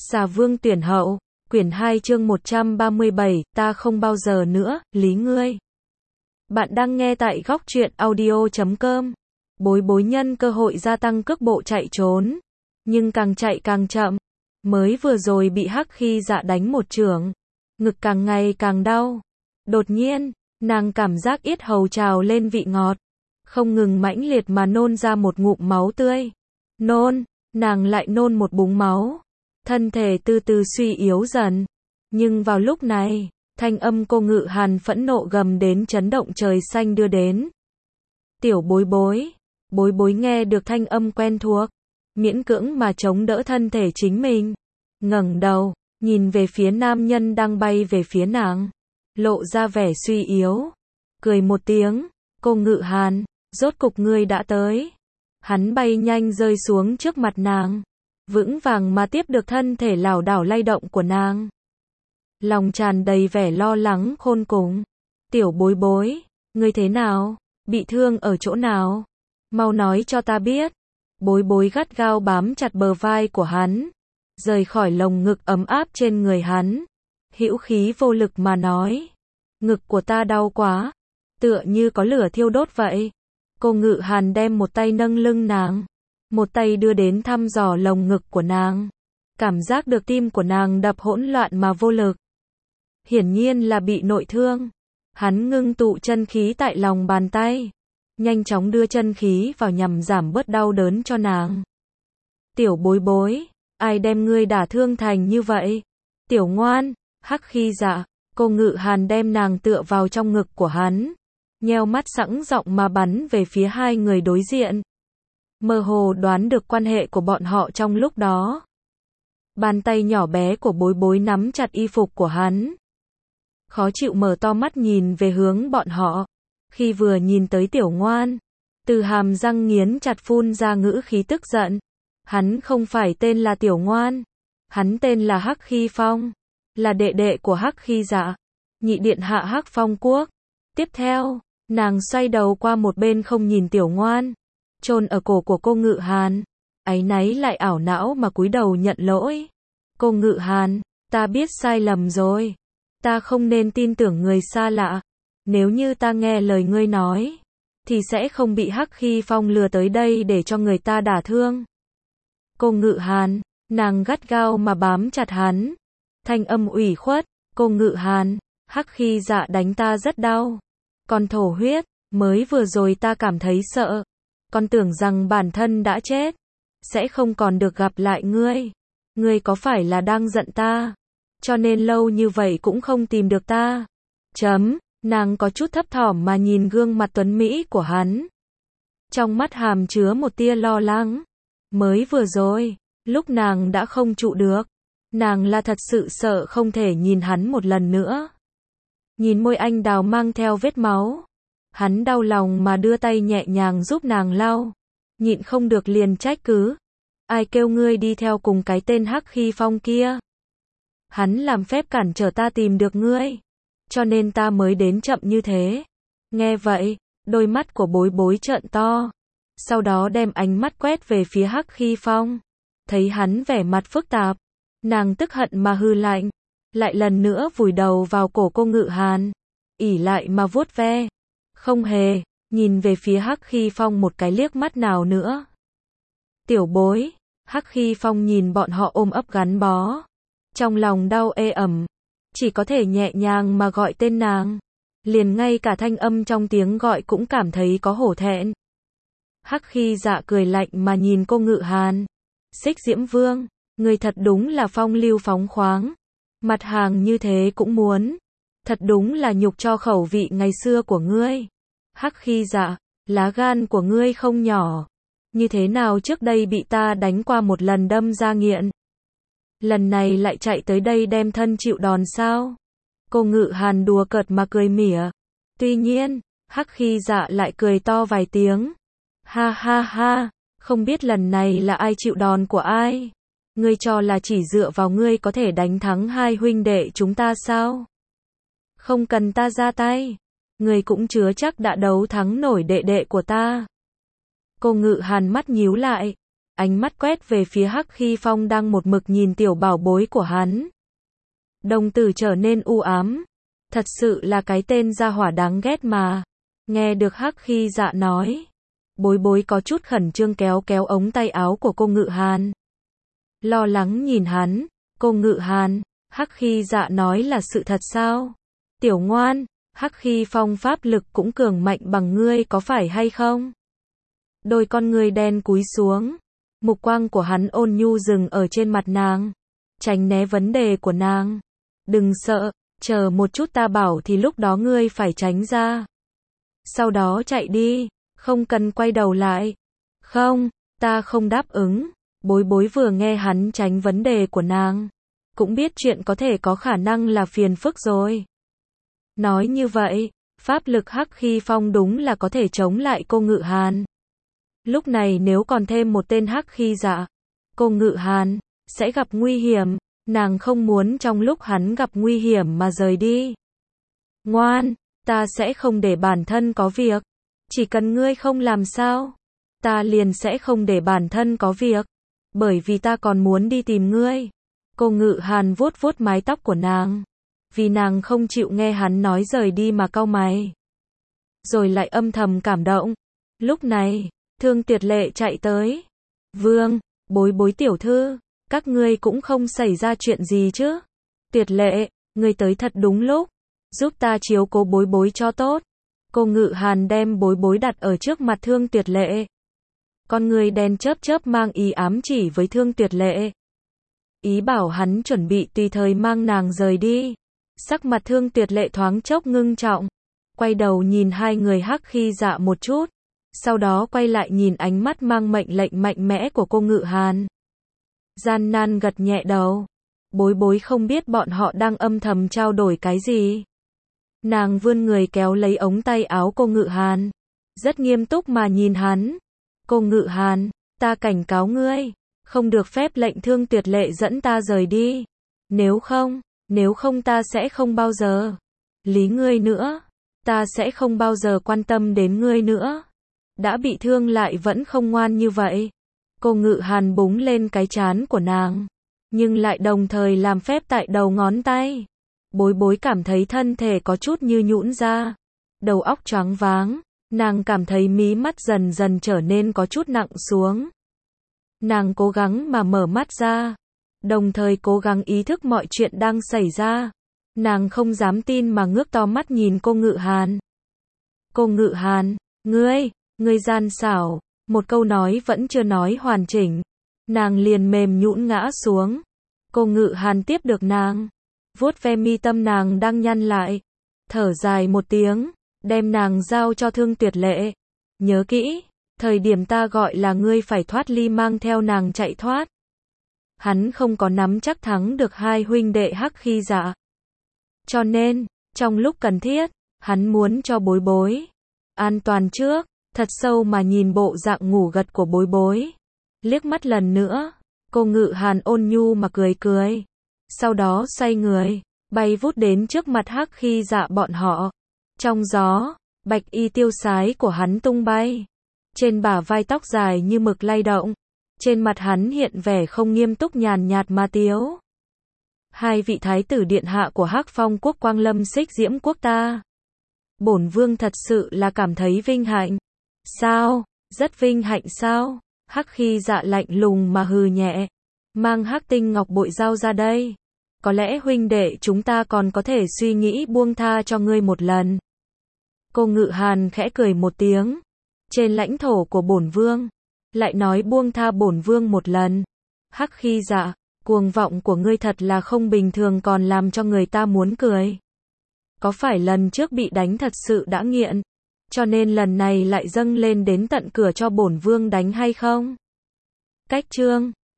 Xà Vương tuyển hậu, quyển 2 chương 137, ta không bao giờ nữa, lý ngươi. Bạn đang nghe tại góc truyện audio.com. Bối bối nhân cơ hội gia tăng cước bộ chạy trốn, nhưng càng chạy càng chậm. Mới vừa rồi bị Hắc Khi Dạ đánh một chưởng, ngực càng ngày càng đau. Đột nhiên, nàng cảm giác yết hầu trào lên vị ngọt, không ngừng mãnh liệt mà nôn ra một ngụm máu tươi. Nôn, nàng lại nôn một búng máu. Thân thể từ từ suy yếu dần. Nhưng vào lúc này, thanh âm Cô Ngự Hàn phẫn nộ gầm đến chấn động trời xanh đưa đến. Tiểu bối bối. Bối bối nghe được thanh âm quen thuộc, miễn cưỡng mà chống đỡ thân thể chính mình. Ngẩng đầu, nhìn về phía nam nhân đang bay về phía nàng, lộ ra vẻ suy yếu. Cười một tiếng, Cô Ngự Hàn, rốt cục ngươi đã tới. Hắn bay nhanh rơi xuống trước mặt nàng, vững vàng mà tiếp được thân thể lảo đảo lay động của nàng. Lòng tràn đầy vẻ lo lắng khôn cùng. Tiểu bối bối, ngươi thế nào? Bị thương ở chỗ nào? Mau nói cho ta biết. Bối bối gắt gao bám chặt bờ vai của hắn, rời khỏi lồng ngực ấm áp trên người hắn. Hữu khí vô lực mà nói. Ngực của ta đau quá, tựa như có lửa thiêu đốt vậy. Cô Ngự Hàn đem một tay nâng lưng nàng, một tay đưa đến thăm dò lồng ngực của nàng. Cảm giác được tim của nàng đập hỗn loạn mà vô lực. Hiển nhiên là bị nội thương. Hắn ngưng tụ chân khí tại lòng bàn tay, nhanh chóng đưa chân khí vào nhằm giảm bớt đau đớn cho nàng. Tiểu bối bối, ai đem ngươi đả thương thành như vậy? Tiểu ngoan, Hắc Khi Dạ. Cô Ngự Hàn đem nàng tựa vào trong ngực của hắn, nheo mắt sẵn giọng mà bắn về phía hai người đối diện. Mơ hồ đoán được quan hệ của bọn họ trong lúc đó. Bàn tay nhỏ bé của bối bối nắm chặt y phục của hắn, khó chịu mở to mắt nhìn về hướng bọn họ. Khi vừa nhìn tới tiểu ngoan, từ hàm răng nghiến chặt phun ra ngữ khí tức giận. Hắn không phải tên là Tiểu Ngoan, hắn tên là Hắc Khi Phong, là đệ đệ của Hắc Khi Dạ, nhị điện hạ Hắc Phong Quốc. Tiếp theo, nàng xoay đầu qua một bên không nhìn Tiểu Ngoan, chôn ở cổ của Cô Ngự Hàn, áy náy lại ảo não mà cúi đầu nhận lỗi. Cô Ngự Hàn, ta biết sai lầm rồi. Ta không nên tin tưởng người xa lạ. Nếu như ta nghe lời ngươi nói, thì sẽ không bị Hắc Khi Phong lừa tới đây để cho người ta đả thương. Cô Ngự Hàn, nàng gắt gao mà bám chặt hắn. Thanh âm ủy khuất, Cô Ngự Hàn, Hắc Khi Dạ đánh ta rất đau. Con thổ huyết, mới vừa rồi ta cảm thấy sợ. Con tưởng rằng bản thân đã chết, sẽ không còn được gặp lại ngươi. Ngươi có phải là đang giận ta, cho nên lâu như vậy cũng không tìm được ta? Nàng có chút thấp thỏm mà nhìn gương mặt tuấn mỹ của hắn, trong mắt hàm chứa một tia lo lắng. Mới vừa rồi, lúc nàng đã không trụ được, nàng là thật sự sợ không thể nhìn hắn một lần nữa. Nhìn môi anh đào mang theo vết máu, hắn đau lòng mà đưa tay nhẹ nhàng giúp nàng lau, nhịn không được liền trách cứ. Ai kêu ngươi đi theo cùng cái tên Hắc Khi Phong kia? Hắn làm phép cản trở ta tìm được ngươi, cho nên ta mới đến chậm như thế. Nghe vậy, đôi mắt của bối bối trợn to, sau đó đem ánh mắt quét về phía Hắc Khi Phong. Thấy hắn vẻ mặt phức tạp, nàng tức hận mà hừ lạnh, lại lần nữa vùi đầu vào cổ Cô Ngự Hàn, ỉ lại mà vuốt ve, không hề nhìn về phía Hắc Khi Phong một cái liếc mắt nào nữa. Tiểu bối. Hắc Khi Phong nhìn bọn họ ôm ấp gắn bó, trong lòng đau ê ẩm, chỉ có thể nhẹ nhàng mà gọi tên nàng, liền ngay cả thanh âm trong tiếng gọi cũng cảm thấy có hổ thẹn. Hắc Khi Dạ cười lạnh mà nhìn Cô Ngự Hàn. Xích Diễm Vương, người thật đúng là phong lưu phóng khoáng, mặt hàng như thế cũng muốn, thật đúng là nhục cho khẩu vị ngày xưa của ngươi. Hắc Khi Dạ, lá gan của ngươi không nhỏ, như thế nào trước đây bị ta đánh qua một lần đâm ra nghiện, lần này lại chạy tới đây đem thân chịu đòn sao? Cô Ngự Hàn đùa cợt mà cười mỉa. Tuy nhiên, Hắc Khi Dạ lại cười to vài tiếng. Ha ha ha, không biết lần này là ai chịu đòn của ai? Ngươi cho là chỉ dựa vào ngươi có thể đánh thắng hai huynh đệ chúng ta sao? Không cần ta ra tay, ngươi cũng chưa chắc đã đấu thắng nổi đệ đệ của ta. Cô Ngự Hàn mắt nhíu lại, ánh mắt quét về phía Hắc Khi Phong đang một mực nhìn tiểu bảo bối của hắn. Đồng tử trở nên u ám. Thật sự là cái tên gia hỏa đáng ghét mà. Nghe được Hắc Khi Dạ nói, Bối Bối có chút khẩn trương kéo kéo ống tay áo của cô Ngự Hàn. Lo lắng nhìn hắn, cô Ngự Hàn, Hắc Khi Dạ nói là sự thật sao? Tiểu ngoan, Hắc Khi Phong pháp lực cũng cường mạnh bằng ngươi có phải hay không? Đôi con ngươi đen cúi xuống, mục quang của hắn ôn nhu dừng ở trên mặt nàng, tránh né vấn đề của nàng. Đừng sợ, chờ một chút ta bảo thì lúc đó ngươi phải tránh ra. Sau đó chạy đi, không cần quay đầu lại. Không, ta không đáp ứng. Bối Bối vừa nghe hắn tránh vấn đề của nàng, cũng biết chuyện có thể có khả năng là phiền phức rồi. Nói như vậy, pháp lực Hắc Khi Phong đúng là có thể chống lại cô Ngự Hàn. Lúc này nếu còn thêm một tên Hắc Khi Dạ, cô Ngự Hàn sẽ gặp nguy hiểm, nàng không muốn trong lúc hắn gặp nguy hiểm mà rời đi. Ngoan, ta sẽ không để bản thân có việc, chỉ cần ngươi không làm sao, ta liền sẽ không để bản thân có việc, bởi vì ta còn muốn đi tìm ngươi. Cô Ngự Hàn vuốt vuốt mái tóc của nàng, vì nàng không chịu nghe hắn nói rời đi mà cau mày, rồi lại âm thầm cảm động. Lúc này, Thương Tuyệt Lệ chạy tới. Vương, Bối Bối tiểu thư, các ngươi cũng không xảy ra chuyện gì chứ? Tuyệt Lệ, ngươi tới thật đúng lúc, giúp ta chiếu cố Bối Bối cho tốt. Cô Ngự Hàn đem Bối Bối đặt ở trước mặt Thương Tuyệt Lệ. Con người đen chớp chớp mang ý ám chỉ với Thương Tuyệt Lệ, ý bảo hắn chuẩn bị tùy thời mang nàng rời đi. Sắc mặt Thương Tuyệt Lệ thoáng chốc ngưng trọng, quay đầu nhìn hai người Hắc Khi Dạ một chút, sau đó quay lại nhìn ánh mắt mang mệnh lệnh mạnh mẽ của cô Ngự Hàn. Gian nan gật nhẹ đầu. Bối Bối không biết bọn họ đang âm thầm trao đổi cái gì. Nàng vươn người kéo lấy ống tay áo cô Ngự Hàn, rất nghiêm túc mà nhìn hắn. Cô Ngự Hàn, ta cảnh cáo ngươi, không được phép lệnh Thương Tuyệt Lệ dẫn ta rời đi. Nếu không ta sẽ không bao giờ lý ngươi nữa. Ta sẽ không bao giờ quan tâm đến ngươi nữa. Đã bị thương lại vẫn không ngoan như vậy. Cô Ngự Hàn búng lên cái trán của nàng, nhưng lại đồng thời làm phép tại đầu ngón tay. Bối Bối cảm thấy thân thể có chút như nhũn ra, đầu óc choáng váng, nàng cảm thấy mí mắt dần dần trở nên có chút nặng xuống. Nàng cố gắng mà mở mắt ra, đồng thời cố gắng ý thức mọi chuyện đang xảy ra. Nàng không dám tin mà ngước to mắt nhìn cô Ngự Hàn. Cô Ngự Hàn, ngươi gian xảo. Một câu nói vẫn chưa nói hoàn chỉnh, nàng liền mềm nhũn ngã xuống. Cô Ngự Hàn tiếp được nàng, vuốt ve mi tâm nàng đang nhăn lại, thở dài một tiếng, đem nàng giao cho Thương Tuyệt Lệ. Nhớ kỹ, thời điểm ta gọi là ngươi phải thoát ly mang theo nàng chạy thoát. Hắn không có nắm chắc thắng được hai huynh đệ Hắc Khi Dạ. Cho nên, trong lúc cần thiết, hắn muốn cho Bối Bối an toàn trước. Thật sâu mà nhìn bộ dạng ngủ gật của Bối Bối, liếc mắt lần nữa, cô Ngự Hàn ôn nhu mà cười cười, sau đó xoay người, bay vút đến trước mặt Hắc Khi Dạ bọn họ. Trong gió, bạch y tiêu sái của hắn tung bay, trên bả vai tóc dài như mực lay động, trên mặt hắn hiện vẻ không nghiêm túc nhàn nhạt mà tiếu. Hai vị thái tử điện hạ của Hắc Phong quốc Quang Lâm Xích Diễm quốc ta, bổn vương thật sự là cảm thấy vinh hạnh. Sao, rất vinh hạnh sao? Hắc Khi Dạ lạnh lùng mà hừ nhẹ, mang Hắc Tinh Ngọc Bội giao ra đây. Có lẽ huynh đệ chúng ta còn có thể suy nghĩ buông tha cho ngươi một lần. Cô Ngự Hàn khẽ cười một tiếng, trên lãnh thổ của bổn vương, lại nói buông tha bổn vương một lần. Hắc Khi Dạ, cuồng vọng của ngươi thật là không bình thường, còn làm cho người ta muốn cười. Có phải lần trước bị đánh thật sự đã nghiện, cho nên lần này lại dâng lên đến tận cửa cho bổn vương đánh hay không? Cách chương